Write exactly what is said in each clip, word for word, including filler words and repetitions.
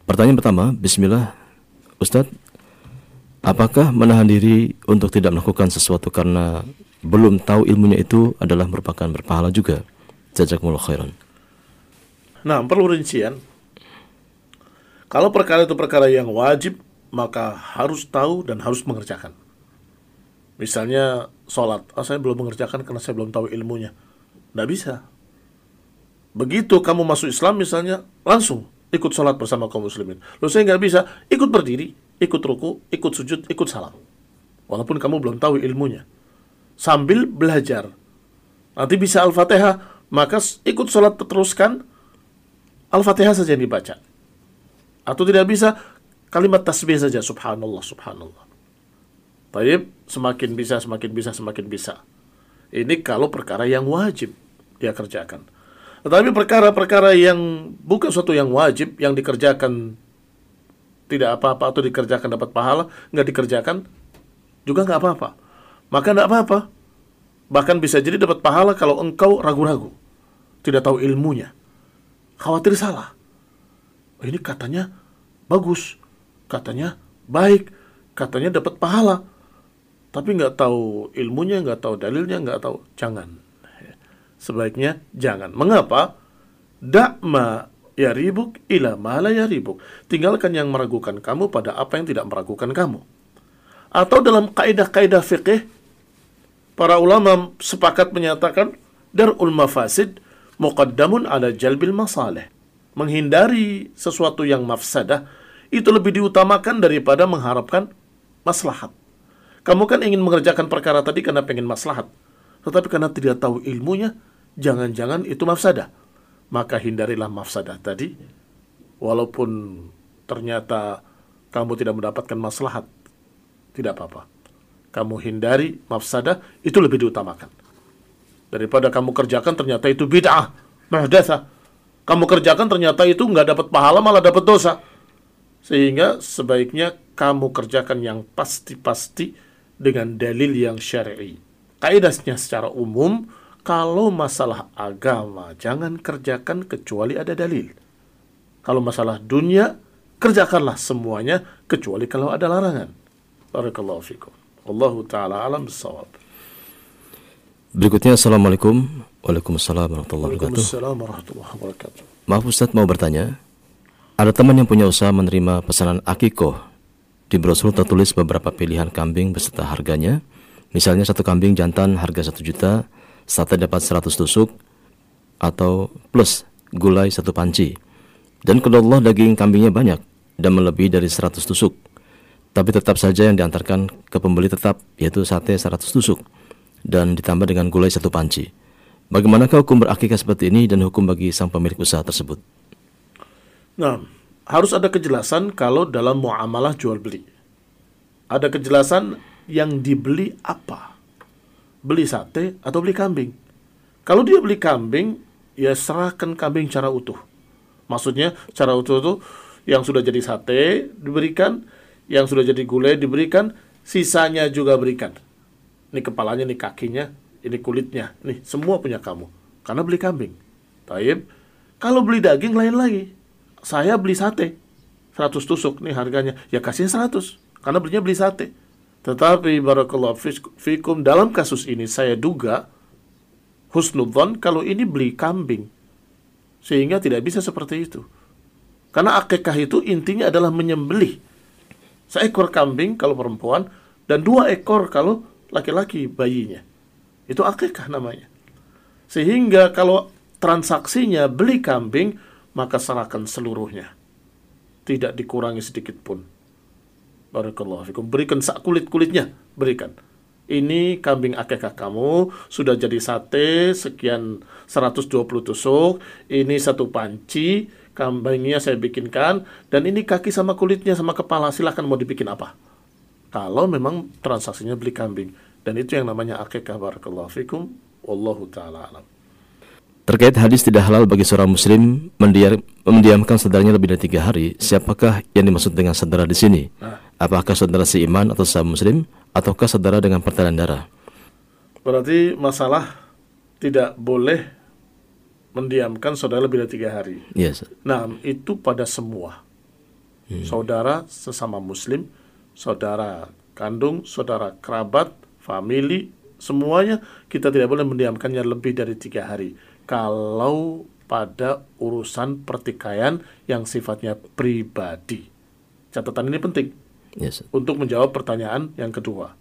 Pertanyaan pertama, bismillah, Ustadz, apakah menahan diri untuk tidak melakukan sesuatu karena belum tahu ilmunya itu adalah merupakan berpahala juga? Jazakumullah khairan. Nah, perlu rincian. Kalau perkara itu perkara yang wajib, maka harus tahu dan harus mengerjakan. Misalnya sholat, oh, saya belum mengerjakan karena saya belum tahu ilmunya. Nggak bisa. Begitu kamu masuk Islam misalnya, langsung ikut sholat bersama kaum muslimin. Loh, saya nggak bisa, ikut berdiri, ikut ruku, ikut sujud, ikut salam. Walaupun kamu belum tahu ilmunya. Sambil belajar. Nanti bisa Al-Fatihah, maka ikut sholat teruskan, Al-Fatihah saja yang dibaca. Atau tidak bisa, kalimat tasbih saja, subhanallah, subhanallah. Baik, semakin bisa, semakin bisa, semakin bisa. Ini kalau perkara yang wajib dia kerjakan. Tetapi perkara-perkara yang bukan suatu yang wajib, yang dikerjakan tidak apa-apa atau dikerjakan dapat pahala, nggak dikerjakan juga nggak apa-apa. Maka nggak apa-apa. Bahkan bisa jadi dapat pahala kalau engkau ragu-ragu, tidak tahu ilmunya, khawatir salah. Ini katanya bagus, katanya baik, katanya dapat pahala, tapi nggak tahu ilmunya, nggak tahu dalilnya, nggak tahu. Jangan. Sebaiknya jangan. Mengapa? Da'ma yaribuk ila ma la yaribuk. Tinggalkan yang meragukan kamu pada apa yang tidak meragukan kamu. Atau dalam kaidah-kaidah fikih, para ulama sepakat menyatakan dar'ul mafasid muqaddamun ala jalbil masalih. Menghindari sesuatu yang mafsadah itu lebih diutamakan daripada mengharapkan maslahat. Kamu kan ingin mengerjakan perkara tadi karena pengen maslahat, tetapi karena tidak tahu ilmunya, jangan-jangan itu mafsadah. Maka hindarilah mafsadah tadi, walaupun ternyata kamu tidak mendapatkan maslahat, tidak apa-apa. Kamu hindari mafsadah, itu lebih diutamakan. Daripada kamu kerjakan ternyata itu bid'ah, muhdatsah. Kamu kerjakan ternyata itu nggak dapat pahala, malah dapat dosa. Sehingga sebaiknya kamu kerjakan yang pasti-pasti dengan dalil yang syar'i. Kaidahnya secara umum, kalau masalah agama jangan kerjakan kecuali ada dalil. Kalau masalah dunia, kerjakanlah semuanya kecuali kalau ada larangan. Barakallahu fikum. Wallahu ta'ala alam bissawab. Berikutnya, Assalamualaikum. Waalaikumsalam warahmatullahi wabarakatuh. Waalaikumsalam warahmatullahi wabarakatuh. Maaf Ustadz, mau bertanya. Ada teman yang punya usaha menerima pesanan akikoh. Di brosur tertulis beberapa pilihan kambing beserta harganya. Misalnya satu kambing jantan harga satu juta, sate dapat seratus tusuk, atau plus gulai satu panci. Dan qadarullah daging kambingnya banyak dan melebihi dari seratus tusuk. Tapi tetap saja yang diantarkan ke pembeli tetap, yaitu sate seratus tusuk dan ditambah dengan gulai satu panci. Bagaimanakah hukum berakikah seperti ini dan hukum bagi sang pemilik usaha tersebut? Nah, harus ada kejelasan kalau dalam muamalah jual beli. Ada kejelasan yang dibeli apa? Beli sate atau beli kambing? Kalau dia beli kambing, ya serahkan kambing secara utuh. Maksudnya secara utuh itu yang sudah jadi sate diberikan, yang sudah jadi gulai diberikan, sisanya juga berikan. Ini kepalanya, ini kakinya, ini kulitnya, nih semua punya kamu. Karena beli kambing. Taib. Kalau beli daging lain lagi. Saya beli sate seratus tusuk, nih harganya. Ya kasih seratus. Karena belinya beli sate. Tetapi barakallahu fikum, dalam kasus ini saya duga husnudzon kalau ini beli kambing. Sehingga tidak bisa seperti itu. Karena akikah itu intinya adalah menyembelih seekor kambing kalau perempuan dan dua ekor kalau laki-laki bayinya. Itu akikah namanya. Sehingga kalau transaksinya beli kambing, maka serahkan seluruhnya. Tidak dikurangi sedikit pun. Barakallahu fikum. Berikan sak kulit-kulitnya, berikan. Ini kambing akikah kamu, sudah jadi sate, sekian seratus dua puluh tusuk, ini satu panci, kambingnya saya bikinkan, dan ini kaki sama kulitnya sama kepala, silahkan mau dibikin apa. Kalau memang transaksinya beli kambing. Dan itu yang namanya akikah, barakallahu fikum. Wallahu ta'ala alam. Terkait hadis tidak halal bagi seorang muslim mendiam, mendiamkan saudaranya lebih dari tiga hari, siapakah yang dimaksud dengan saudara di sini? Nah. Apakah saudara seiman atau sesama muslim, ataukah saudara dengan pertalian darah? Berarti masalah tidak boleh mendiamkan saudara lebih dari tiga hari. Yes. Nah, itu pada semua. Hmm. Saudara sesama muslim, saudara kandung, saudara kerabat, famili, semuanya kita tidak boleh mendiamkannya lebih dari tiga hari. Kalau pada urusan pertikaian yang sifatnya pribadi. Catatan ini penting. Yes. Untuk menjawab pertanyaan yang kedua.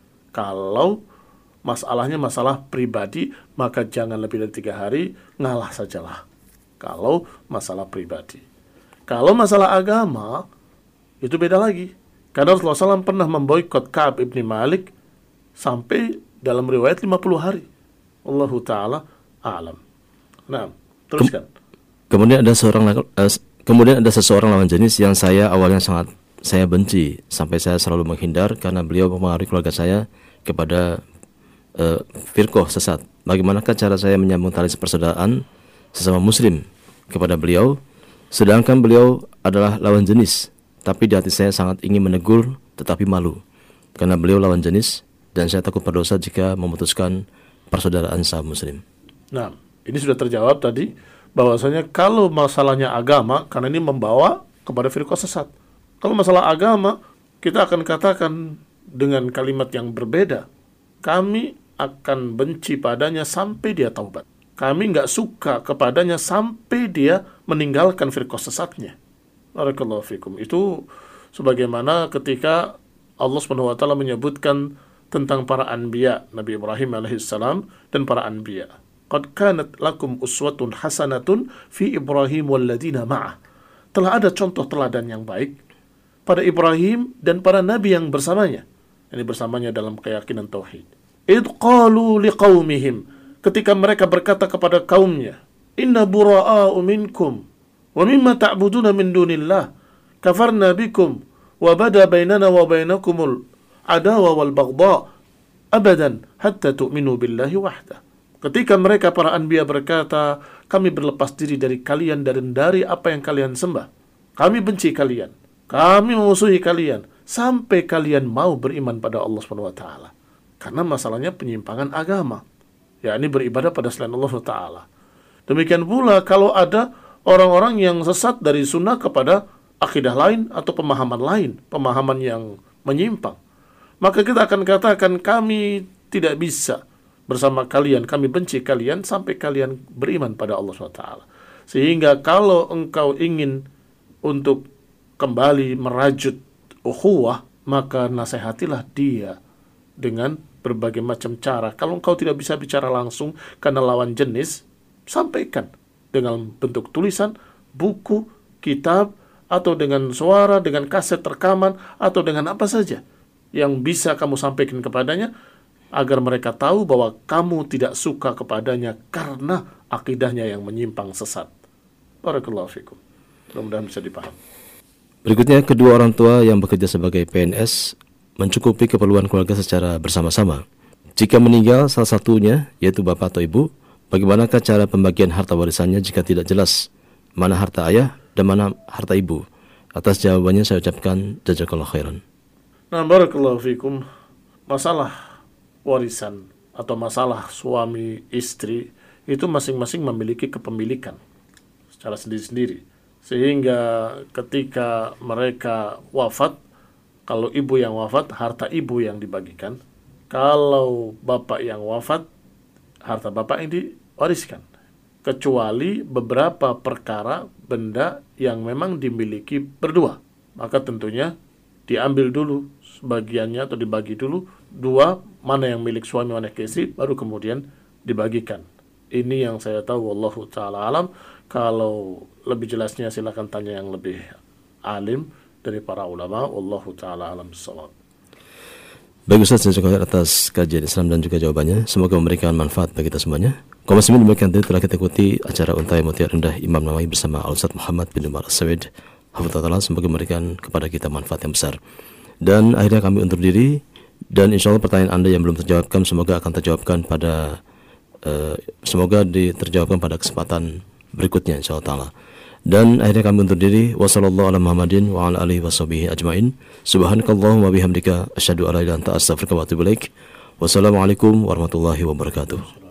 Kalau masalahnya masalah pribadi, maka jangan lebih dari tiga hari, ngalah sajalah. Kalau masalah pribadi. Kalau masalah agama, itu beda lagi. Karena Rasulullah shallallahu alaihi wasallam pernah memboikot Ka'ab ibn Malik sampai dalam riwayat lima puluh hari. Allahu ta'ala a'lam. Nah, teruskan. Kemudian ada seorang uh, kemudian ada seseorang lawan jenis yang saya awalnya sangat saya benci, sampai saya selalu menghindar karena beliau mempengaruhi keluarga saya kepada uh, firqah sesat. Bagaimanakah cara saya menyambung tali persaudaraan sesama muslim kepada beliau, sedangkan beliau adalah lawan jenis, tapi di hati saya sangat ingin menegur tetapi malu karena beliau lawan jenis dan saya takut berdosa jika memutuskan persaudaraan sesama muslim. Nah, ini sudah terjawab tadi bahwasanya kalau masalahnya agama, karena ini membawa kepada firqah sesat. Kalau masalah agama, kita akan katakan dengan kalimat yang berbeda. Kami akan benci padanya sampai dia taubat. Kami nggak suka kepadanya sampai dia meninggalkan firqah sesatnya. Barakallahu fikum. Itu sebagaimana ketika Allah subhanahu wa taala menyebutkan tentang para anbiya, Nabi Ibrahim alaihissalam dan para anbiya. Qad kanat lakum uswatun hasanatun fi Ibrahim walladina ma'ah. Telah ada contoh teladan yang baik pada Ibrahim dan para nabi yang bersamanya. Ini bersamanya dalam keyakinan tauhid. Idh qalu liqaumihim, ketika mereka berkata kepada kaumnya, inna bura'a'u minkum wa mimma ta'buduna min dunillah kafarna bikum wa bada bainana wa bainakumul adawa wal baghdha abadan hatta tu'minu billahi wahdah. Ketika mereka para anbiya berkata, kami berlepas diri dari kalian dan dari apa yang kalian sembah. Kami benci kalian. Kami memusuhi kalian sampai kalian mau beriman pada Allah subhanahu wa taala. Karena masalahnya penyimpangan agama, yakni beribadah pada selain Allah subhanahu wa taala. Demikian pula kalau ada orang-orang yang sesat dari sunnah kepada akidah lain atau pemahaman lain, pemahaman yang menyimpang, maka kita akan katakan kami tidak bisa bersama kalian, kami benci kalian sampai kalian beriman pada Allah subhanahu wa taala. Sehingga kalau engkau ingin untuk kembali merajut ukhuwah, maka nasihatilah dia dengan berbagai macam cara. Kalau engkau tidak bisa bicara langsung karena lawan jenis, sampaikan dengan bentuk tulisan, buku, kitab, atau dengan suara, dengan kaset rekaman, atau dengan apa saja yang bisa kamu sampaikan kepadanya, agar mereka tahu bahwa kamu tidak suka kepadanya karena akidahnya yang menyimpang sesat. Barakallahu fikum. Mudah-mudahan bisa dipahami. Berikutnya, kedua orang tua yang bekerja sebagai P N S mencukupi keperluan keluarga secara bersama-sama. Jika meninggal salah satunya, yaitu bapak atau ibu, bagaimanakah cara pembagian harta warisannya jika tidak jelas mana harta ayah dan mana harta ibu? Atas jawabannya saya ucapkan jazakallahu khairan. Nah, barakallahu fikum. Masalah warisan atau masalah suami istri itu masing-masing memiliki kepemilikan secara sendiri-sendiri, sehingga ketika mereka wafat, kalau ibu yang wafat, harta ibu yang dibagikan. Kalau bapak yang wafat, harta bapak yang diwariskan, kecuali beberapa perkara benda yang memang dimiliki berdua, maka tentunya diambil dulu sebagiannya atau dibagi dulu dua, mana yang milik suami, mana yang istri, baru kemudian dibagikan. Ini yang saya tahu, wallahu ta'ala alam. Kalau lebih jelasnya silakan tanya yang lebih alim dari para ulama, wallahu ta'ala alam bissawab. Baik Ustaz, terima kasih atas kajian Islam dan juga jawabannya. Semoga memberikan manfaat bagi kita semuanya. Kaum muslimin, demikian tadi telah kita ikuti acara Untai Mutiara Indah Imam Nawawi bersama Al-Ustaz Muhammad bin Umar As-Sawid. Hafizahullah, semoga memberikan kepada kita manfaat yang besar. Dan akhirnya kami undur diri, dan insya Allah pertanyaan Anda yang belum terjawabkan semoga akan terjawabkan pada uh, semoga diterjawabkan pada kesempatan berikutnya insya Allah ta'ala. Dan akhirnya kami undur diri. Wassallallahu ala Muhammadin wa ala alihi washabihi ajmain. Subhanakallahumma wa bihamdika asyhadu an la ilaha illa anta astaghfiruka wa atubu ilaik. Wassalamualaikum warahmatullahi wabarakatuh.